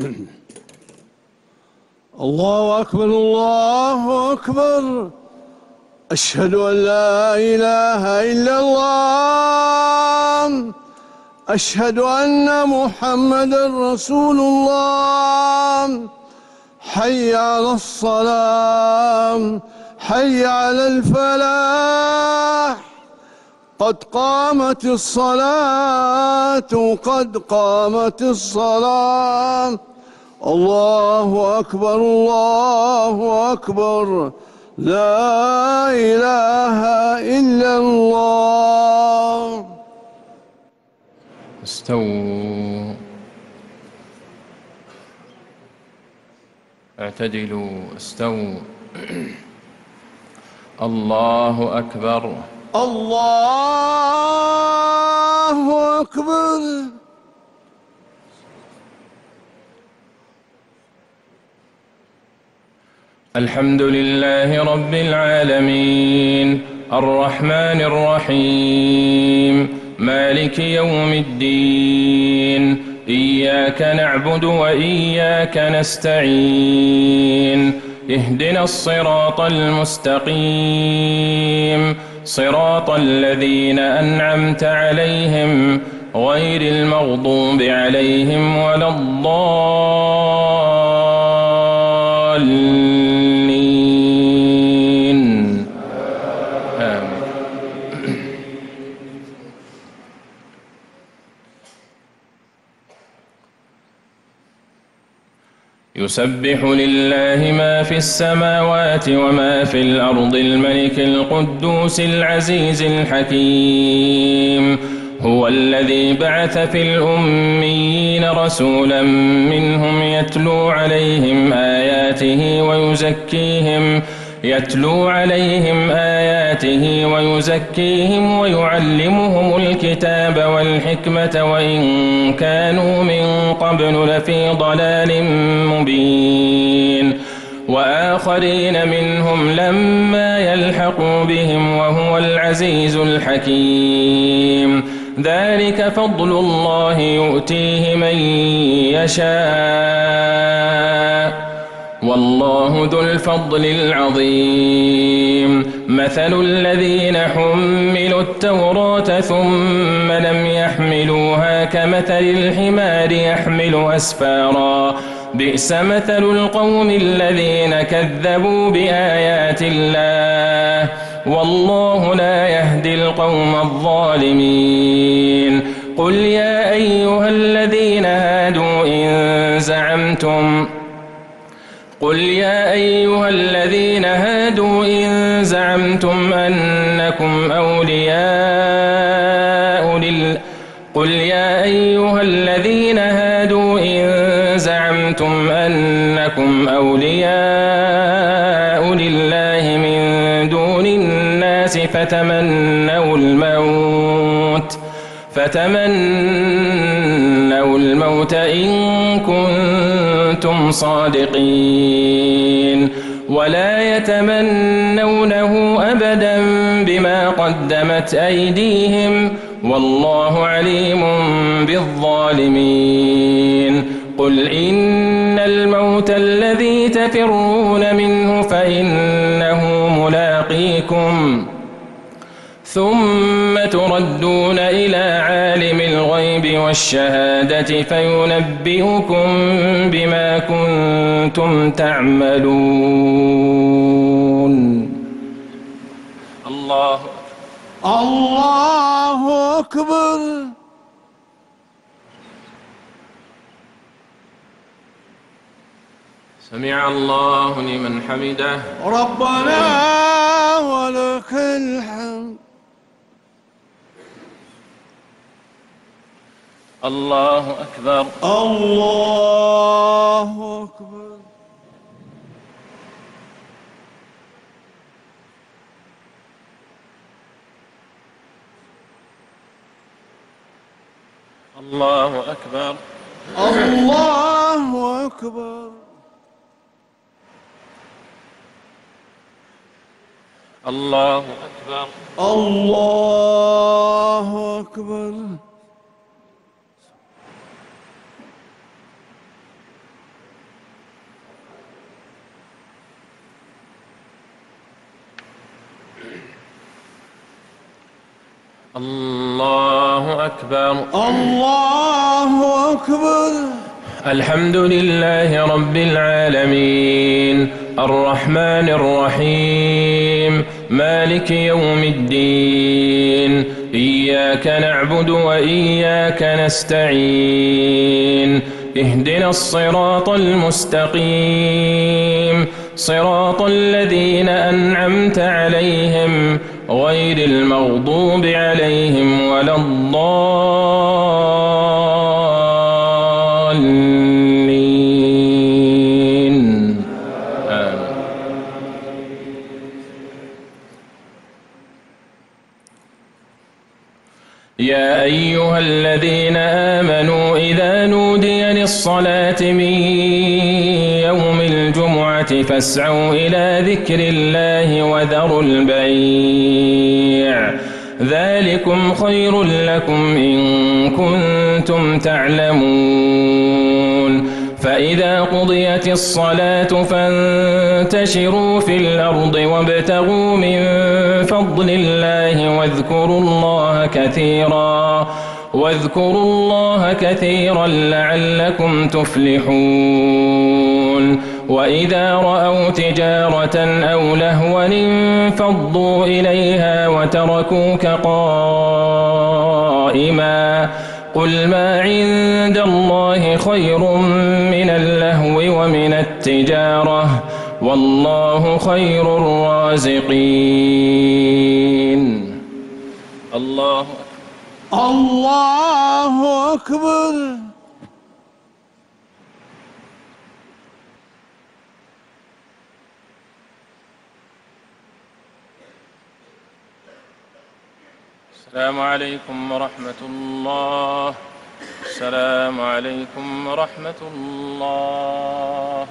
الله أكبر الله أكبر. أشهد أن لا إله إلا الله. أشهد أن محمدًا رسول الله. حي على الصلاة، حي على الفلاح. قد قامت الصلاة، قد قامت الصلاة. الله أكبر الله أكبر. لا إله إلا الله. استووا، اعتدلوا، استووا. الله أكبر الله أكبر. الحمد لله رب العالمين، الرحمن الرحيم، مالك يوم الدين. إياك نعبد وإياك نستعين. اهدنا الصراط المستقيم، صراط الذين أنعمت عليهم غير المغضوب عليهم ولا الضالين. آمين. يسبح لله ما في السماوات وما في الأرض، الملك القدوس العزيز الحكيم. هو الذي بعث في الأميين رسولا منهم يتلو عليهم آياته ويزكيهم ويعلمهم الكتاب والحكمة وإن كانوا من قبل لفي ضلال مبين. وآخرين منهم لما يلحقوا بهم وهو العزيز الحكيم. ذلك فضل الله يؤتيه من يشاء، والله ذو الفضل العظيم. مثل الذين حملوا التوراة ثم لم يحملوها كمثل الحمار يحمل أسفارا، بئس مثل القوم الذين كذبوا بآيات الله، والله لا يهدي القوم الظالمين. قل يا أيها الذين هادوا إن زعمتم أنكم أولياء لله من دون الناس فتمنوا الموت إن كنتم صادقين، ولا يتمنونه أبدا بما قدمت أيديهم، والله عليم بالظالمين. قل إن الموت الذي تفرون منه فإنه ملاقيكم، ثم تردون إلى عالم الغيب والشهادة فينبئكم بما كنتم تعملون. الله أكبر. سمع الله لمن حمده. ربنا ولك الحمد. الله أكبر. الله أكبر. الله أكبر. الله أكبر. الله أكبر. الله أكبر. الله أكبر. الله أكبر. الحمد لله رب العالمين الرحمن الرحيم مالك يوم الدين إياك نعبد وإياك نستعين اهدنا الصراط المستقيم صراط الذين أنعمت عليهم غير المغضوب عليهم ولا الضالين آمين. يا أيها الذين آمنوا إذا نودي للصلاة من يوم الجمعة فاسعوا إلى ذكر الله وذروا البيع ذلكم خير لكم إن كنتم تعلمون. فإذا قضيت الصلاة فانتشروا في الأرض وابتغوا من فضل الله واذكروا الله كثيرا لعلكم تفلحون. وإذا رأوا تجارة أو لهوا انفضوا إليها وتركوك قائما قل ما عند الله خير من اللهو ومن التجارة والله خير الرازقين. الله أكبر. السلام عليكم ورحمة الله. السلام عليكم ورحمة الله.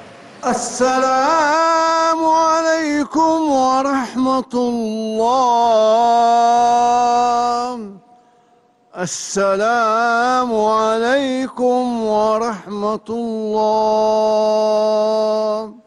السلام عليكم ورحمة الله. السلام عليكم ورحمة الله.